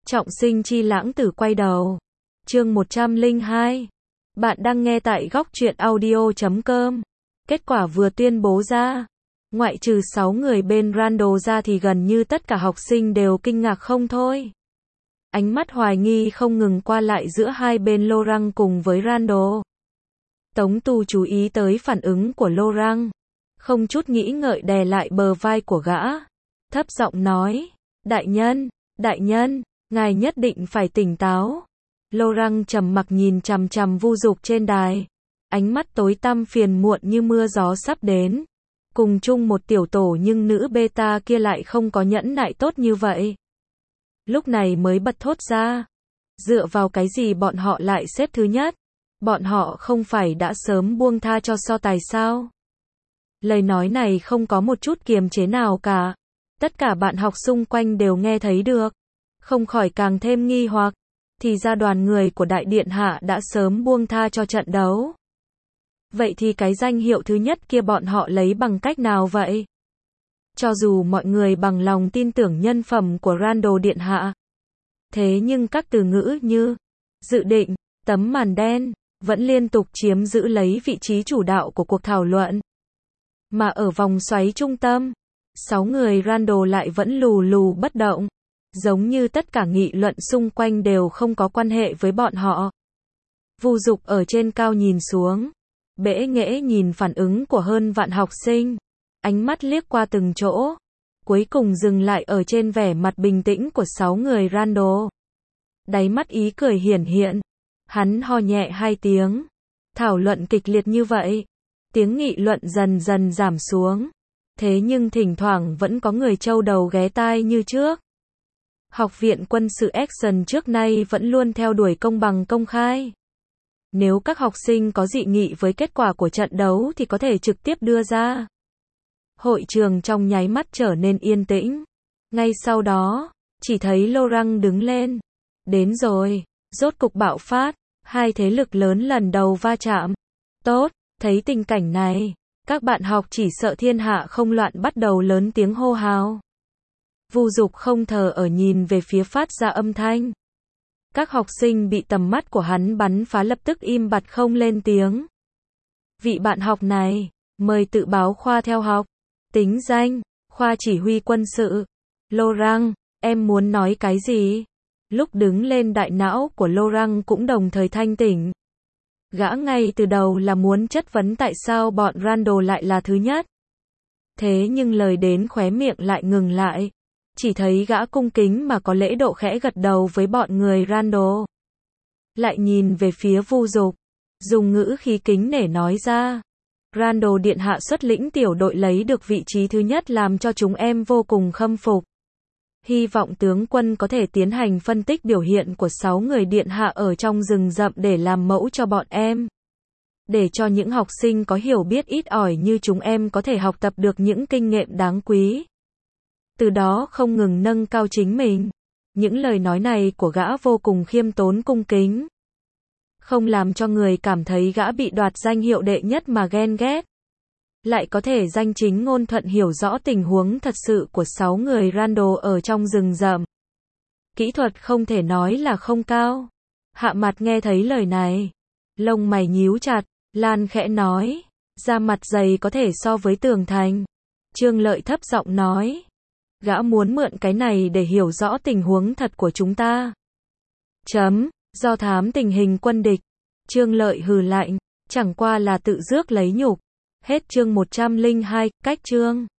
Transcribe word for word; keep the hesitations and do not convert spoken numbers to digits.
Trọng sinh chi lãng tử quay đầu. Chương một trăm lẻ hai. Bạn đang nghe tại góc truyện audio chấm com. Kết quả vừa tuyên bố ra. Ngoại trừ sáu người bên Randall ra thì gần như tất cả học sinh đều kinh ngạc không thôi. Ánh mắt hoài nghi không ngừng qua lại giữa hai bên Laurent cùng với Randall. Tống Tu chú ý tới phản ứng của Laurent. Không chút nghĩ ngợi đè lại bờ vai của gã. Thấp giọng nói. Đại nhân, đại nhân, ngài nhất định phải tỉnh táo. Laurent trầm mặc nhìn chằm chằm Vu Dục trên đài. Ánh mắt tối tăm phiền muộn như mưa gió sắp đến. Cùng chung một tiểu tổ nhưng nữ beta kia lại không có nhẫn nại tốt như vậy. Lúc này mới bật thốt ra. Dựa vào cái gì bọn họ lại xếp thứ nhất? Bọn họ không phải đã sớm buông tha cho so tài sao? Lời nói này không có một chút kiềm chế nào cả. Tất cả bạn học xung quanh đều nghe thấy được. Không khỏi càng thêm nghi hoặc. Thì ra đoàn người của Đại Điện Hạ đã sớm buông tha cho trận đấu. Vậy thì cái danh hiệu thứ nhất kia bọn họ lấy bằng cách nào vậy? Cho dù mọi người bằng lòng tin tưởng nhân phẩm của Randall Điện Hạ. Thế nhưng các từ ngữ như dự định, tấm màn đen, vẫn liên tục chiếm giữ lấy vị trí chủ đạo của cuộc thảo luận. Mà ở vòng xoáy trung tâm, sáu người Randall lại vẫn lù lù bất động. Giống như tất cả nghị luận xung quanh đều không có quan hệ với bọn họ. Vu Dục ở trên cao nhìn xuống. Bẽ nghễ nhìn phản ứng của hơn vạn học sinh. Ánh mắt liếc qua từng chỗ. Cuối cùng dừng lại ở trên vẻ mặt bình tĩnh của sáu người Randall. Đáy mắt ý cười hiển hiện. Hắn ho nhẹ hai tiếng. Thảo luận kịch liệt như vậy. Tiếng nghị luận dần dần giảm xuống. Thế nhưng thỉnh thoảng vẫn có người trâu đầu ghé tai như trước. Học viện quân sự Action trước nay vẫn luôn theo đuổi công bằng công khai. Nếu các học sinh có dị nghị với kết quả của trận đấu thì có thể trực tiếp đưa ra. Hội trường trong nháy mắt trở nên yên tĩnh. Ngay sau đó, chỉ thấy Laurent đứng lên. Đến rồi, rốt cục bạo phát, hai thế lực lớn lần đầu va chạm. Tốt, thấy tình cảnh này, các bạn học chỉ sợ thiên hạ không loạn bắt đầu lớn tiếng hô hào. Vu Dục không thờ ở nhìn về phía phát ra âm thanh. Các học sinh bị tầm mắt của hắn bắn phá lập tức im bặt không lên tiếng. Vị bạn học này, mời tự báo khoa theo học. Tính danh, khoa chỉ huy quân sự. Laurent, em muốn nói cái gì? Lúc đứng lên đại não của Laurent cũng đồng thời thanh tỉnh. Gã ngay từ đầu là muốn chất vấn tại sao bọn Randall lại là thứ nhất. Thế nhưng lời đến khóe miệng lại ngừng lại. Chỉ thấy gã cung kính mà có lễ độ khẽ gật đầu với bọn người Randall. Lại nhìn về phía Vu Dục. Dùng ngữ khí kính nể nói ra. Randall Điện Hạ xuất lĩnh tiểu đội lấy được vị trí thứ nhất làm cho chúng em vô cùng khâm phục. Hy vọng tướng quân có thể tiến hành phân tích biểu hiện của sáu người Điện Hạ ở trong rừng rậm để làm mẫu cho bọn em. Để cho những học sinh có hiểu biết ít ỏi như chúng em có thể học tập được những kinh nghiệm đáng quý. Từ đó không ngừng nâng cao chính mình. Những lời nói này của gã vô cùng khiêm tốn cung kính. Không làm cho người cảm thấy gã bị đoạt danh hiệu đệ nhất mà ghen ghét. Lại có thể danh chính ngôn thuận hiểu rõ tình huống thật sự của sáu người Randall ở trong rừng rậm. Kỹ thuật không thể nói là không cao. Hạ Mặt nghe thấy lời này. Lông mày nhíu chặt, Lan khẽ nói. Da mặt dày có thể so với tường thành. Trương Lợi thấp giọng nói. Gã muốn mượn cái này để hiểu rõ tình huống thật của chúng ta. Chấm, do thám tình hình quân địch. Trương Lợi hừ lạnh, chẳng qua là tự rước lấy nhục. Hết chương một trăm lẻ hai, cách chương.